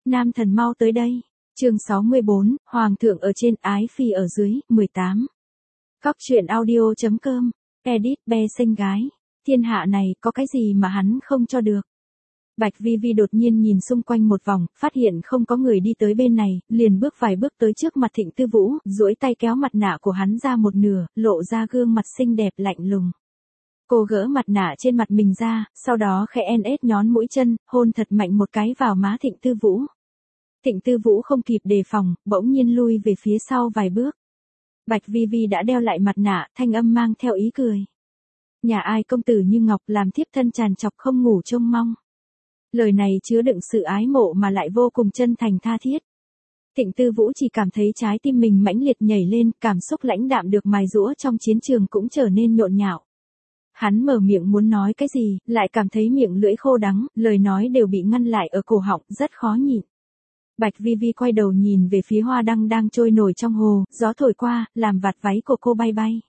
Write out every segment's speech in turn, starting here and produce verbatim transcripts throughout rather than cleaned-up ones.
Nam thần mau tới đây. Chương sáu mươi bốn, Hoàng thượng ở trên, ái phi ở dưới, mười tám. Góc truyện audio chấm com, edit be xinh gái. Thiên hạ này có cái gì mà hắn không cho được. Bạch Vi Vi đột nhiên nhìn xung quanh một vòng, phát hiện không có người đi tới bên này, liền bước vài bước tới trước mặt Thịnh Tư Vũ, duỗi tay kéo mặt nạ của hắn ra một nửa, lộ ra gương mặt xinh đẹp lạnh lùng. Cô gỡ mặt nạ trên mặt mình ra, sau đó khẽ en ết nhón mũi chân, hôn thật mạnh một cái vào má Thịnh Tư Vũ. Thịnh Tư Vũ không kịp đề phòng, bỗng nhiên lui về phía sau vài bước. Bạch Vi Vi đã đeo lại mặt nạ, thanh âm mang theo ý cười. Nhà ai công tử như ngọc, làm thiếp thân tràn trọc không ngủ trông mong. Lời này chứa đựng sự ái mộ mà lại vô cùng chân thành tha thiết. Thịnh Tư Vũ chỉ cảm thấy trái tim mình mãnh liệt nhảy lên, cảm xúc lãnh đạm được mài giũa trong chiến trường cũng trở nên nhộn nhạo. Hắn mở miệng muốn nói cái gì, lại cảm thấy miệng lưỡi khô đắng, lời nói đều bị ngăn lại ở cổ họng, rất khó nhịn. Bạch Vi Vi quay đầu nhìn về phía hoa đăng đang trôi nổi trong hồ, gió thổi qua, làm vạt váy của cô bay bay.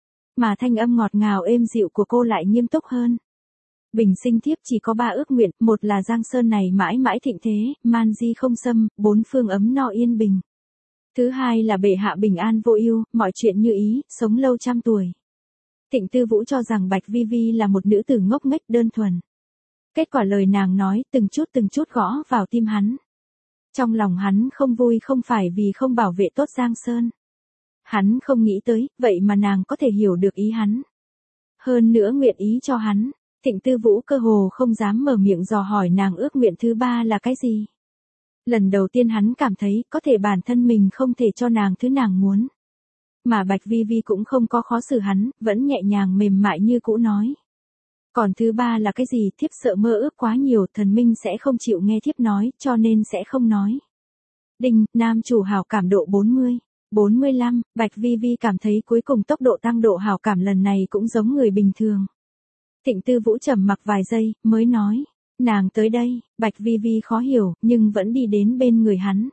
Mà thanh âm ngọt ngào êm dịu của cô lại nghiêm túc hơn. Bình sinh thiếp chỉ có ba ước nguyện, một là Giang Sơn này mãi mãi thịnh thế, man di không xâm, bốn phương ấm no yên bình. Thứ hai là bệ hạ bình an vô ưu, mọi chuyện như ý, sống lâu trăm tuổi. Thịnh Tư Vũ cho rằng Bạch Vi Vi là một nữ tử ngốc nghếch đơn thuần. Kết quả lời nàng nói, từng chút từng chút gõ vào tim hắn. Trong lòng hắn không vui không phải vì không bảo vệ tốt Giang Sơn. Hắn không nghĩ tới, vậy mà nàng có thể hiểu được ý hắn. Hơn nữa nguyện ý cho hắn. Thịnh Tư Vũ cơ hồ không dám mở miệng dò hỏi nàng ước nguyện thứ ba là cái gì. Lần đầu tiên hắn cảm thấy có thể bản thân mình không thể cho nàng thứ nàng muốn. Mà Bạch Vi Vi cũng không có khó xử hắn, vẫn nhẹ nhàng mềm mại như cũ nói. Còn thứ ba là cái gì, thiếp sợ mơ ước quá nhiều, thần minh sẽ không chịu nghe thiếp nói, cho nên sẽ không nói. Đinh, nam chủ hảo cảm độ bốn mươi, bốn mươi lăm, Bạch Vi Vi cảm thấy cuối cùng tốc độ tăng độ hảo cảm lần này cũng giống người bình thường. Thịnh Tư Vũ trầm mặc vài giây, mới nói, nàng tới đây. Bạch Vi Vi khó hiểu, nhưng vẫn đi đến bên người hắn.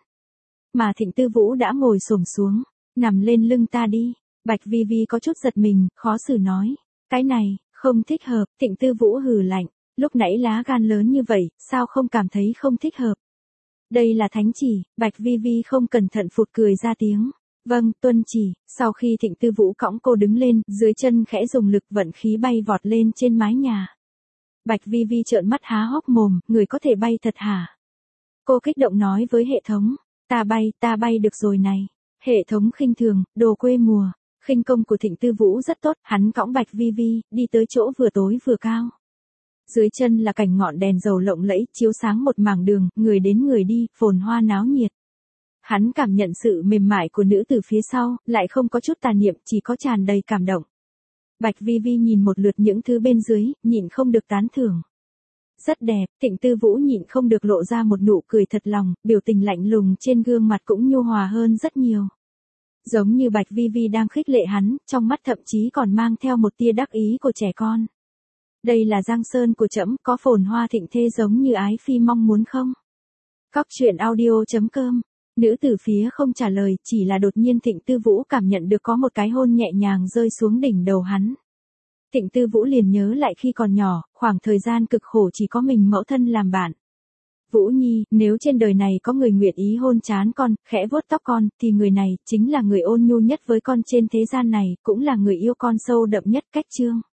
Mà Thịnh Tư Vũ đã ngồi xổm xuống, nằm lên lưng ta đi. Bạch Vi Vi có chút giật mình, khó xử nói, cái này, không thích hợp. Thịnh Tư Vũ hừ lạnh, lúc nãy lá gan lớn như vậy, sao không cảm thấy không thích hợp. Đây là thánh chỉ. Bạch Vi Vi không cẩn thận phụt cười ra tiếng. Vâng, tuân chỉ. Sau khi Thịnh Tư Vũ cõng cô đứng lên, dưới chân khẽ dùng lực vận khí bay vọt lên trên mái nhà. Bạch Vi Vi trợn mắt há hốc mồm, người có thể bay thật hả? Cô kích động nói với hệ thống, ta bay, ta bay được rồi này. Hệ thống khinh thường, đồ quê mùa. Khinh công của Thịnh Tư Vũ rất tốt, hắn cõng Bạch Vi Vi, đi tới chỗ vừa tối vừa cao. Dưới chân là cảnh ngọn đèn dầu lộng lẫy, chiếu sáng một mảng đường, người đến người đi, phồn hoa náo nhiệt. Hắn cảm nhận sự mềm mại của nữ từ phía sau, lại không có chút tà niệm, chỉ có tràn đầy cảm động. Bạch Vi Vi nhìn một lượt những thứ bên dưới, nhịn không được tán thưởng. Rất đẹp. Thịnh Tư Vũ nhịn không được lộ ra một nụ cười thật lòng, biểu tình lạnh lùng trên gương mặt cũng nhu hòa hơn rất nhiều. Giống như Bạch Vi Vi đang khích lệ hắn, trong mắt thậm chí còn mang theo một tia đắc ý của trẻ con. Đây là Giang Sơn của trẫm, có phồn hoa thịnh thế giống như ái phi mong muốn không? Góc truyện audio chấm com. Nữ tử phía không trả lời, chỉ là đột nhiên Thịnh Tư Vũ cảm nhận được có một cái hôn nhẹ nhàng rơi xuống đỉnh đầu hắn. Thịnh Tư Vũ liền nhớ lại khi còn nhỏ, khoảng thời gian cực khổ chỉ có mình mẫu thân làm bạn. Vũ Nhi, nếu trên đời này có người nguyện ý hôn trán con, khẽ vuốt tóc con, thì người này chính là người ôn nhu nhất với con trên thế gian này, cũng là người yêu con sâu đậm nhất. Cách chương.